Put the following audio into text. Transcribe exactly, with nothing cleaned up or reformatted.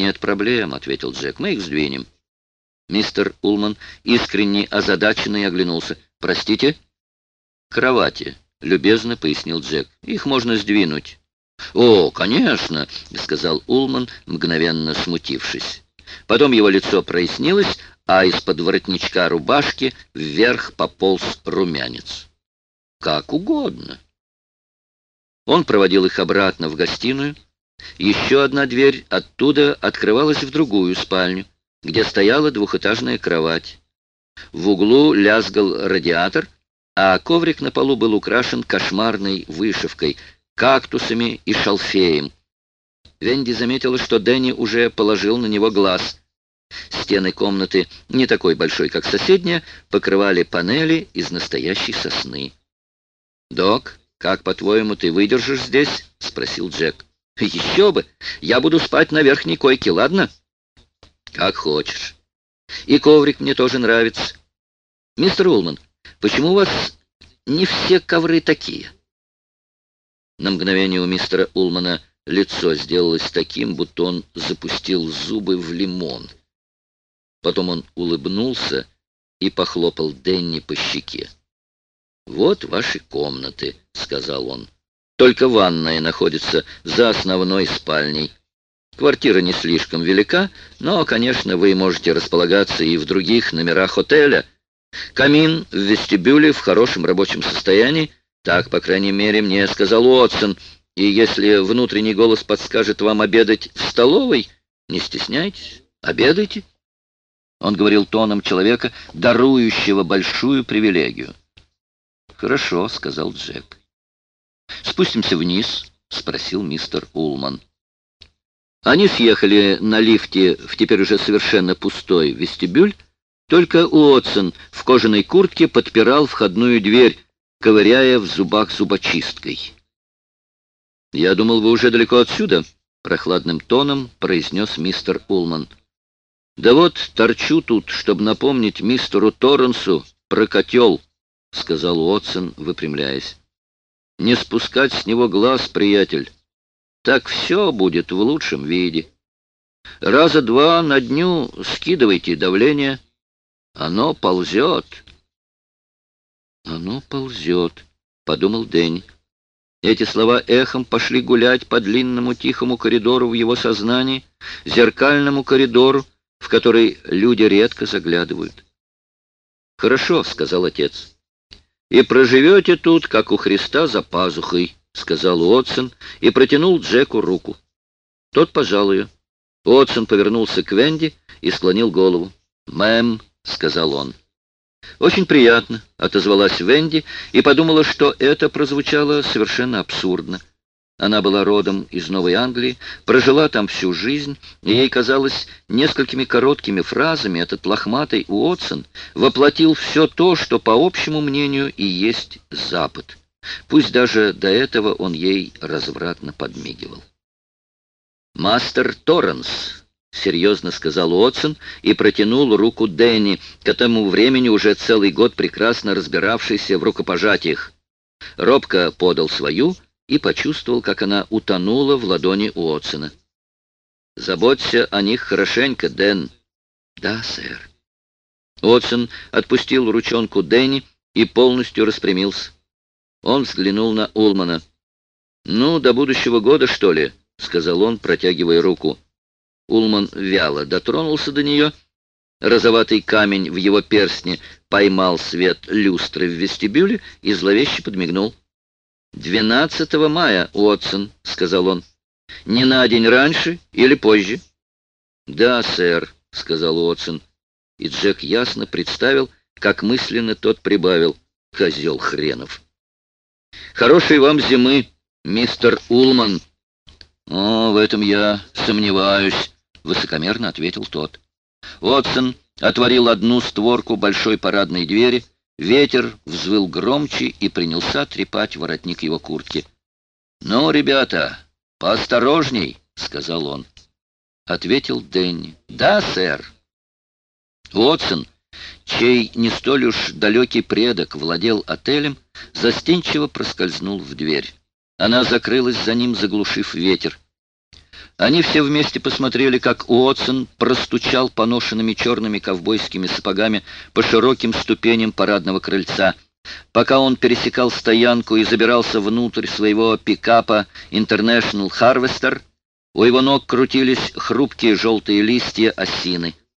«Нет проблем», — ответил Джек. «Мы их сдвинем». Мистер Улман искренне озадаченный оглянулся. «Простите?» «Кровати», — любезно пояснил Джек. «Их можно сдвинуть». «О, конечно», — сказал Улман, мгновенно смутившись. Потом его лицо прояснилось, а из-под воротничка рубашки вверх пополз румянец. «Как угодно». Он проводил их обратно в гостиную. Еще одна дверь оттуда открывалась в другую спальню, где стояла двухэтажная кровать. В углу лязгал радиатор, а коврик на полу был украшен кошмарной вышивкой, кактусами и шалфеем. Венди заметила, что Дэнни уже положил на него глаз. Стены комнаты, не такой большой, как соседняя, покрывали панели из настоящей сосны. «Док, как, по-твоему, ты выдержишь здесь?» — спросил Джек. «Еще бы! Я буду спать на верхней койке, ладно?» «Как хочешь. И коврик мне тоже нравится. Мистер Улман, почему у вас не все ковры такие?» На мгновение у мистера Улмана лицо сделалось таким, будто он запустил зубы в лимон. Потом он улыбнулся и похлопал Дэнни по щеке. «Вот ваши комнаты», — сказал он. «Только ванная находится за основной спальней. Квартира не слишком велика, но, конечно, вы можете располагаться и в других номерах отеля. Камин в вестибюле в хорошем рабочем состоянии, так, по крайней мере, мне сказал Уотсон, и если внутренний голос подскажет вам обедать в столовой, не стесняйтесь, обедайте». Он говорил тоном человека, дарующего большую привилегию. «Хорошо», — сказал Джек. «Спустимся вниз?» — спросил мистер Улман. Они съехали на лифте в теперь уже совершенно пустой вестибюль, только Уотсон в кожаной куртке подпирал входную дверь, ковыряя в зубах зубочисткой. «Я думал, вы уже далеко отсюда», — прохладным тоном произнес мистер Улман. «Да вот, торчу тут, чтобы напомнить мистеру Торренсу про котел», — сказал Уотсон, выпрямляясь. «Не спускать с него глаз, приятель. Так все будет в лучшем виде. Раза два на дню скидывайте давление. Оно ползет». «Оно ползет», — подумал Дэнни. Эти слова эхом пошли гулять по длинному тихому коридору в его сознании, зеркальному коридору, в который люди редко заглядывают. «Хорошо», — сказал отец. «И проживете тут, как у Христа за пазухой», — сказал Уотсон и протянул Джеку руку. Тот пожал ее. Уотсон повернулся к Венди и склонил голову. «Мэм», — сказал он. «Очень приятно», — отозвалась Венди и подумала, что это прозвучало совершенно абсурдно. Она была родом из Новой Англии, прожила там всю жизнь, и ей казалось, несколькими короткими фразами этот лохматый Уотсон воплотил все то, что, по общему мнению, и есть Запад. Пусть даже до этого он ей развратно подмигивал. «Мастер Торренс», — серьезно сказал Уотсон и протянул руку Дэнни, к этому времени уже целый год прекрасно разбиравшийся в рукопожатиях. Робко подал свою и почувствовал, как она утонула в ладони Уотсона. «Заботься о них хорошенько, Дэн». «Да, сэр». Уотсон отпустил ручонку Дэнни и полностью распрямился. Он взглянул на Улмана. «Ну, до будущего года, что ли?» — сказал он, протягивая руку. Улман вяло дотронулся до нее. Розоватый камень в его перстне поймал свет люстры в вестибюле и зловеще подмигнул. «Двенадцатого мая, Уотсон», — сказал он. «Не на день раньше или позже?» «Да, сэр», — сказал Уотсон. И Джек ясно представил, как мысленно тот прибавил: «Козел хренов». «Хорошей вам зимы, мистер Улман». «О, в этом я сомневаюсь», — высокомерно ответил тот. Уотсон отворил одну створку большой парадной двери. Ветер взвыл громче и принялся трепать воротник его куртки. «Ну, ребята, поосторожней», — сказал он. Ответил Дэнни. «Да, сэр». Уотсон, чей не столь уж далекий предок владел отелем, застенчиво проскользнул в дверь. Она закрылась за ним, заглушив ветер. Они все вместе посмотрели, как Уотсон простучал поношенными черными ковбойскими сапогами по широким ступеням парадного крыльца. Пока он пересекал стоянку и забирался внутрь своего пикапа International Harvester, у его ног крутились хрупкие желтые листья осины.